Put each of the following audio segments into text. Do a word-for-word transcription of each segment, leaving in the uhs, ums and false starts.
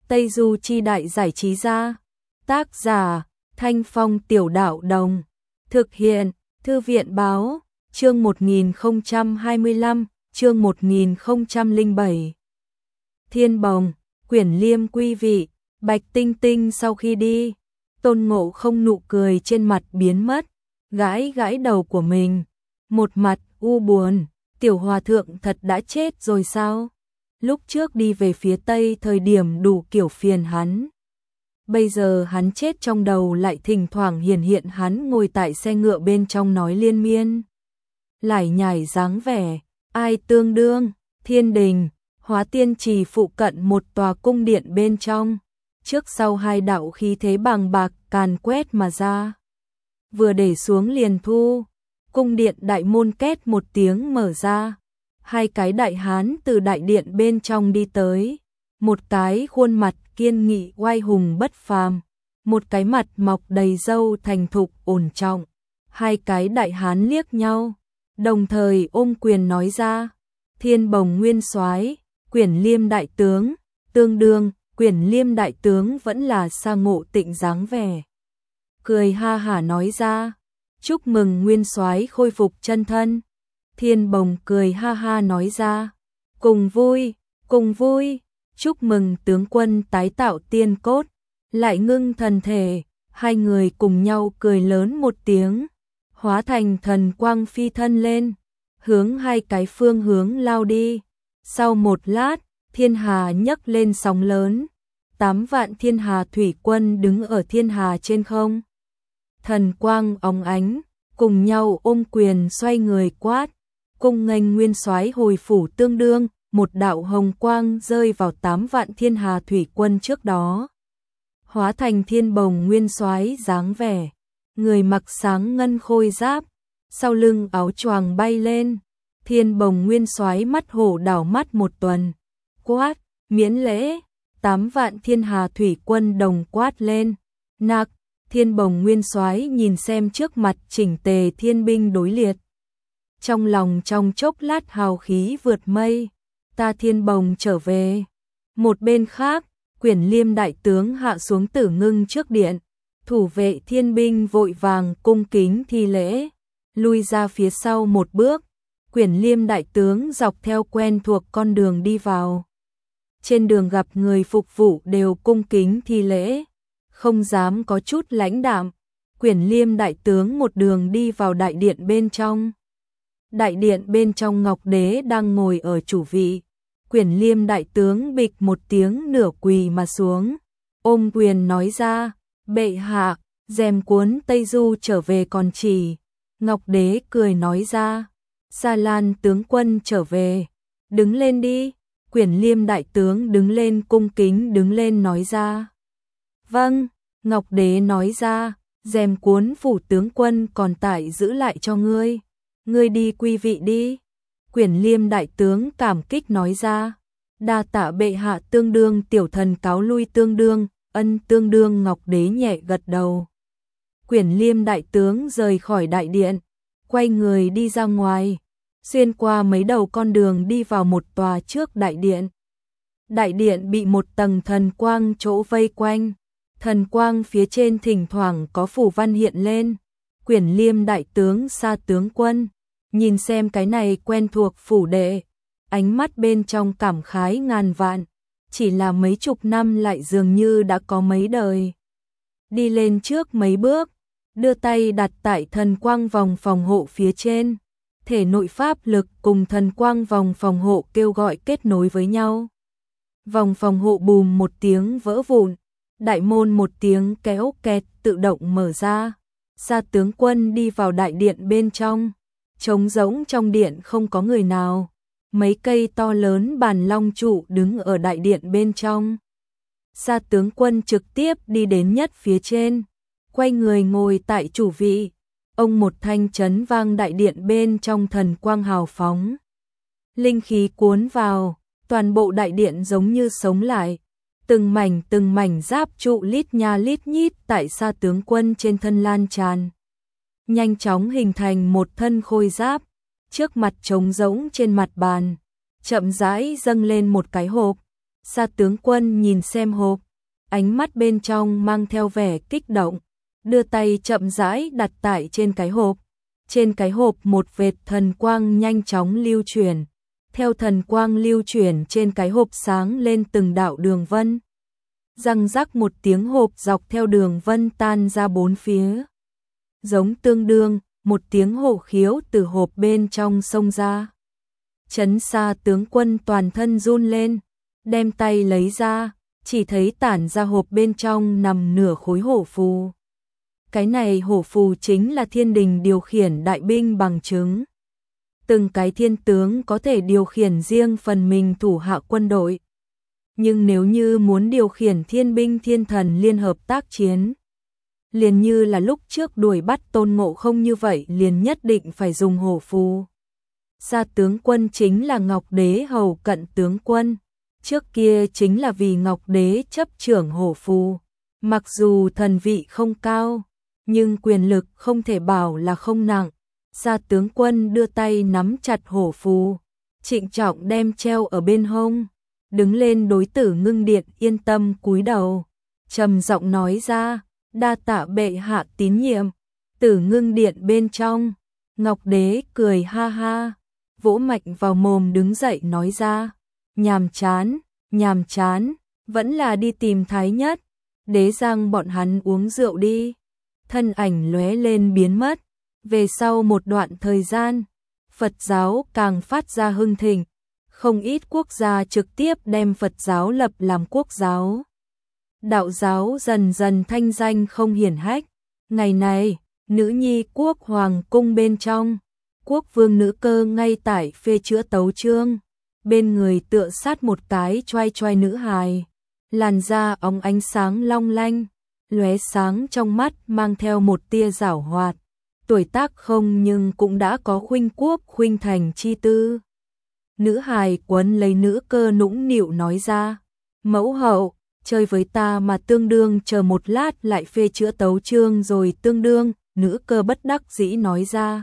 Tây Du Chi Đại Giải Trí Gia. Tác giả Thanh Phong Tiểu Đạo Đồng. Thực hiện Thư viện Báo. Chương một nghìn không trăm hai mươi lăm, chương một nghìn không trăm lẻ bảy. Thiên Bồng, Quyển Liêm quý vị. Bạch Tinh Tinh sau khi đi, Tôn Ngộ Không nụ cười trên mặt biến mất, gãi gãi đầu của mình, một mặt u buồn. Tiểu Hòa Thượng thật đã chết rồi sao? Lúc trước đi về phía Tây thời điểm đủ kiểu phiền hắn. Bây giờ hắn chết trong đầu lại thỉnh thoảng hiển hiện hắn ngồi tại xe ngựa bên trong nói liên miên. Lải nhải dáng vẻ, ai tương đương, thiên đình, Hóa Tiên Trì phụ cận một tòa cung điện bên trong. Trước sau hai đạo khí thế bàng bạc càn quét mà ra. Vừa để xuống liền thu, cung điện đại môn két một tiếng mở ra. Hai cái đại hán từ đại điện bên trong đi tới. Một cái khuôn mặt kiên nghị oai hùng bất phàm, một cái mặt mọc đầy râu thành thục ổn trọng. Hai cái đại hán liếc nhau, đồng thời ôm quyền nói ra: Thiên Bồng Nguyên Soái, Quyển Liêm đại tướng. Tương đương, Quyển Liêm đại tướng vẫn là Sa Ngộ Tịnh dáng vẻ. Cười ha hả nói ra: chúc mừng Nguyên Soái khôi phục chân thân. Thiên Bồng cười ha ha nói ra: cùng vui, cùng vui, chúc mừng tướng quân tái tạo tiên cốt, lại ngưng thần thể. Hai người cùng nhau cười lớn một tiếng, hóa thành thần quang phi thân lên, hướng hai cái phương hướng lao đi. Sau một lát, thiên hà nhấc lên sóng lớn, tám vạn thiên hà thủy quân đứng ở thiên hà trên không. Thần quang óng ánh, cùng nhau ôm quyền xoay người quát: cung nghênh Nguyên Soái hồi phủ. Tương đương, một đạo hồng quang rơi vào tám vạn thiên hà thủy quân trước đó, hóa thành Thiên Bồng Nguyên Soái dáng vẻ, người mặc sáng ngân khôi giáp, sau lưng áo choàng bay lên. Thiên Bồng Nguyên Soái mắt hổ đảo mắt một tuần, quát: miễn lễ. Tám vạn thiên hà thủy quân đồng quát lên: nặc. Thiên Bồng Nguyên Soái nhìn xem trước mặt chỉnh tề thiên binh đối liệt, trong lòng trong chốc lát hào khí vượt mây. Ta Thiên Bồng trở về. Một bên khác, Quyển Liêm đại tướng hạ xuống Tử Ngưng trước điện, thủ vệ thiên binh vội vàng cung kính thi lễ, lui ra phía sau một bước. Quyển Liêm đại tướng dọc theo quen thuộc con đường đi vào. Trên đường gặp người phục vụ đều cung kính thi lễ, không dám có chút lãnh đạm. Quyển Liêm đại tướng một đường đi vào đại điện bên trong. Đại điện bên trong Ngọc Đế đang ngồi ở chủ vị. Quyển Liêm đại tướng bịch một tiếng nửa quỳ mà xuống, ôm quyền nói ra: bệ hạ, rèm cuốn Tây Du trở về còn chỉ. Ngọc Đế cười nói ra: Sa Lan tướng quân trở về, đứng lên đi. Quyển Liêm đại tướng đứng lên cung kính đứng lên nói ra: vâng. Ngọc Đế nói ra: rèm cuốn phủ tướng quân còn tại giữ lại cho ngươi, ngươi đi quy vị đi. Quyển Liêm đại tướng cảm kích nói ra: đa tạ bệ hạ. Tương đương, tiểu thần cáo lui. Tương đương, ân. Tương đương. Ngọc Đế nhẹ gật đầu. Quyển Liêm đại tướng rời khỏi đại điện, quay người đi ra ngoài, xuyên qua mấy đầu con đường đi vào một tòa trước đại điện. Đại điện bị một tầng thần quang chỗ vây quanh, thần quang phía trên thỉnh thoảng có phù văn hiện lên. Quyển Liêm đại tướng Sa tướng quân nhìn xem cái này quen thuộc phủ đệ, ánh mắt bên trong cảm khái ngàn vạn, chỉ là mấy chục năm lại dường như đã có mấy đời. Đi lên trước mấy bước, đưa tay đặt tại thần quang vòng phòng hộ phía trên, thể nội pháp lực cùng thần quang vòng phòng hộ kêu gọi kết nối với nhau. Vòng phòng hộ bùm một tiếng vỡ vụn, đại môn một tiếng kéo kẹt tự động mở ra. Sa tướng quân đi vào đại điện bên trong. Trống rỗng trong điện không có người nào, mấy cây to lớn bàn long trụ đứng ở đại điện bên trong. Sa tướng quân trực tiếp đi đến nhất phía trên, quay người ngồi tại chủ vị. Ông một thanh chấn vang đại điện bên trong thần quang hào phóng. Linh khí cuốn vào, toàn bộ đại điện giống như sống lại. Từng mảnh từng mảnh giáp trụ lít nha lít nhít tại Sa tướng quân trên thân lan tràn, nhanh chóng hình thành một thân khôi giáp. Trước mặt trống rỗng trên mặt bàn, chậm rãi dâng lên một cái hộp. Sa tướng quân nhìn xem hộp, ánh mắt bên trong mang theo vẻ kích động, đưa tay chậm rãi đặt tại trên cái hộp. Trên cái hộp một vệt thần quang nhanh chóng lưu chuyển, theo thần quang lưu chuyển trên cái hộp sáng lên từng đạo đường vân. Răng rắc một tiếng, hộp dọc theo đường vân tan ra bốn phía. Giống tương đương, một tiếng hổ khiếu từ hộp bên trong xông ra. Trấn Sa tướng quân toàn thân run lên, đem tay lấy ra, chỉ thấy tản ra hộp bên trong nằm nửa khối hổ phù. Cái này hổ phù chính là thiên đình điều khiển đại binh bằng chứng. Từng cái thiên tướng có thể điều khiển riêng phần mình thủ hạ quân đội. Nhưng nếu như muốn điều khiển thiên binh thiên thần liên hợp tác chiến, liền như là lúc trước đuổi bắt Tôn Ngộ Không như vậy, liền nhất định phải dùng hổ phù. Sa tướng quân chính là Ngọc Đế hầu cận tướng quân, trước kia chính là vì Ngọc Đế chấp trưởng hổ phù. Mặc dù thần vị không cao, nhưng quyền lực không thể bảo là không nặng. Sa tướng quân đưa tay nắm chặt hổ phù, trịnh trọng đem treo ở bên hông, đứng lên đối Tử Ngưng Điện yên tâm cúi đầu, trầm giọng nói ra, đa tạ bệ hạ tín nhiệm. Tử Ngưng Điện bên trong, Ngọc Đế cười ha ha, vỗ mạnh vào mồm đứng dậy nói ra, nhàm chán, nhàm chán, vẫn là đi tìm Thái Nhất, Đế Giang bọn hắn uống rượu đi. Thân ảnh lóe lên biến mất. Về sau một đoạn thời gian, Phật giáo càng phát ra hưng thịnh, không ít quốc gia trực tiếp đem Phật giáo lập làm quốc giáo. Đạo giáo dần dần thanh danh không hiển hách. Ngày này, nữ nhi quốc hoàng cung bên trong, quốc vương Nữ Cơ ngay tại phê chữa tấu chương, bên người tựa sát một cái choai choai nữ hài, làn da óng ánh sáng long lanh, lóe sáng trong mắt mang theo một tia giảo hoạt. Tuổi tác không nhưng cũng đã có khuynh quốc khuynh thành chi tư. Nữ hài quấn lấy Nữ Cơ nũng nịu nói ra, mẫu hậu, chơi với ta mà tương đương, chờ một lát lại phê chữa tấu chương rồi tương đương. Nữ Cơ bất đắc dĩ nói ra,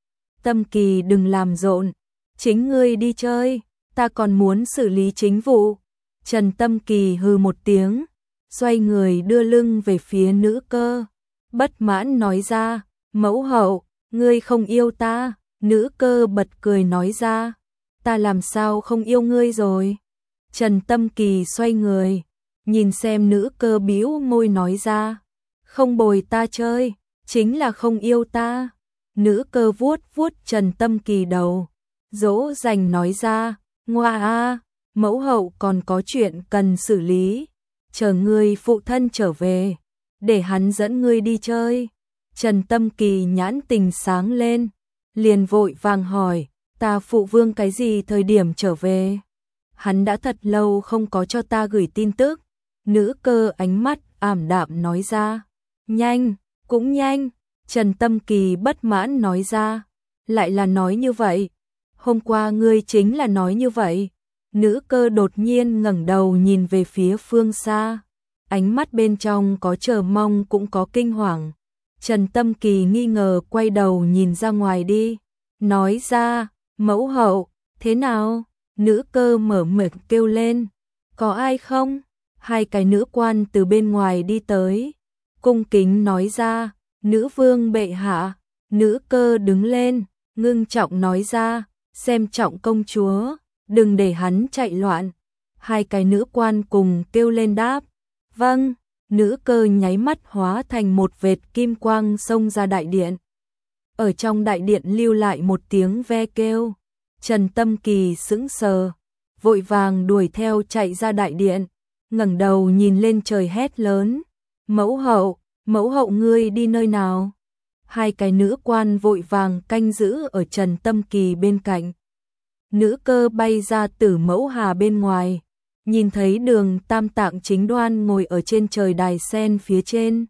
Tâm Kỳ đừng làm rộn, chính ngươi đi chơi, ta còn muốn xử lý chính vụ. Trần Tâm Kỳ hừ một tiếng, xoay người đưa lưng về phía Nữ Cơ, bất mãn nói ra, mẫu hậu, ngươi không yêu ta. Nữ Cơ bật cười nói ra, ta làm sao không yêu ngươi rồi. Trần Tâm Kỳ xoay người, nhìn xem Nữ Cơ bĩu môi nói ra, không bồi ta chơi, chính là không yêu ta. Nữ Cơ vuốt vuốt Trần Tâm Kỳ đầu, dỗ dành nói ra, ngoa a, mẫu hậu còn có chuyện cần xử lý, chờ ngươi phụ thân trở về, để hắn dẫn ngươi đi chơi. Trần Tâm Kỳ nhãn tình sáng lên, liền vội vàng hỏi, ta phụ vương cái gì thời điểm trở về? Hắn đã thật lâu không có cho ta gửi tin tức. Nữ Cơ ánh mắt ảm đạm nói ra, nhanh, cũng nhanh. Trần Tâm Kỳ bất mãn nói ra, lại là nói như vậy, hôm qua ngươi chính là nói như vậy. Nữ Cơ đột nhiên ngẩng đầu nhìn về phía phương xa, ánh mắt bên trong có chờ mong cũng có kinh hoàng. Trần Tâm Kỳ nghi ngờ quay đầu nhìn ra ngoài đi, nói ra, mẫu hậu, thế nào? Nữ Cơ mở miệng kêu lên, có ai không? Hai cái nữ quan từ bên ngoài đi tới, cung kính nói ra, nữ vương bệ hạ. Nữ Cơ đứng lên, ngưng trọng nói ra, xem trọng công chúa, đừng để hắn chạy loạn. Hai cái nữ quan cùng kêu lên đáp, vâng. Nữ Cơ nháy mắt hóa thành một vệt kim quang xông ra đại điện. Ở trong đại điện lưu lại một tiếng ve kêu. Trần Tâm Kỳ sững sờ, vội vàng đuổi theo chạy ra đại điện, ngẩng đầu nhìn lên trời hét lớn, mẫu hậu, mẫu hậu ngươi đi nơi nào? Hai cái nữ quan vội vàng canh giữ ở Trần Tâm Kỳ bên cạnh. Nữ Cơ bay ra Tử Mẫu Hà bên ngoài, nhìn thấy Đường Tam Tạng chính đoan ngồi ở trên trời đài sen phía trên.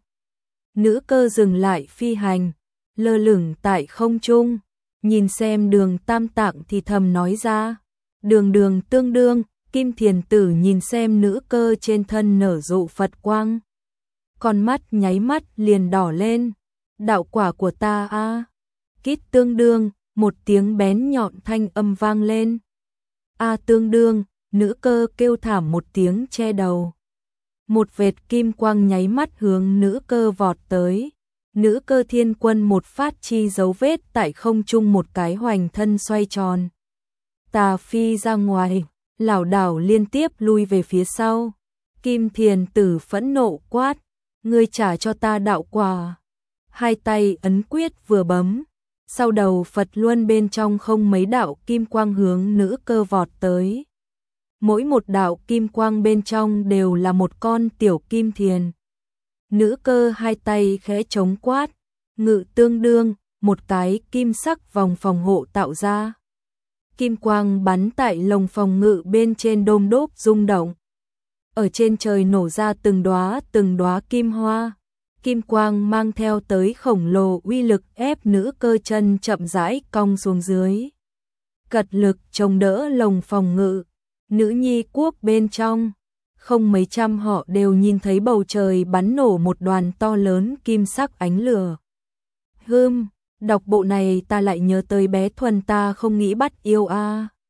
Nữ Cơ dừng lại phi hành, lơ lửng tại không trung, nhìn xem Đường Tam Tạng thì thầm nói ra, đường đường tương đương. Kim Thiền Tử nhìn xem Nữ Cơ trên thân nở rộ Phật quang, con mắt nháy mắt liền đỏ lên, đạo quả của ta a. À. Kít tương đương, một tiếng bén nhọn thanh âm vang lên. A tương đương, nữ cơ kêu thảm một tiếng che đầu. Một vệt kim quang nháy mắt hướng nữ cơ vọt tới. Nữ cơ thiên quân một phát chi dấu vết tại không trung một cái hoành thân xoay tròn. Tà phi ra ngoài, lảo đảo liên tiếp lui về phía sau. Kim thiền tử phẫn nộ quát, ngươi trả cho ta đạo quả. Hai tay ấn quyết vừa bấm, sau đầu Phật Luân bên trong không mấy đạo kim quang hướng nữ cơ vọt tới. Mỗi một đạo kim quang bên trong đều là một con tiểu kim thiền. Nữ cơ hai tay khẽ chống quát, ngự tương đương, một cái kim sắc vòng phòng hộ tạo ra. Kim quang bắn tại lồng phòng ngự bên trên đôm đốp rung động. Ở trên trời nổ ra từng đóa từng đóa kim hoa. Kim quang mang theo tới khổng lồ uy lực ép nữ cơ chân chậm rãi cong xuống dưới. Cật lực chống đỡ lồng phòng ngự. Nữ nhi quốc bên trong, không mấy trăm họ đều nhìn thấy bầu trời bắn nổ một đoàn to lớn kim sắc ánh lửa. Hừm, đọc bộ này ta lại nhớ tới bé Thuần ta không nghĩ bắt yêu a. À.